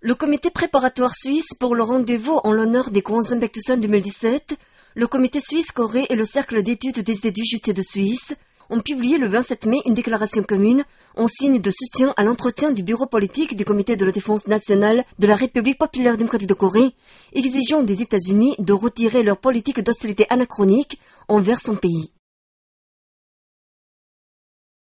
Le comité préparatoire suisse pour le rendez-vous en l'honneur des Kwanzaa-Baektusan 2017, le comité suisse Corée et le cercle d'études des idées du justice de Suisse ont publié le 27 mai une déclaration commune en signe de soutien à l'entretien du bureau politique du comité de la défense nationale de la République populaire démocratique de Corée, exigeant des États-Unis de retirer leur politique d'hostilité anachronique envers son pays.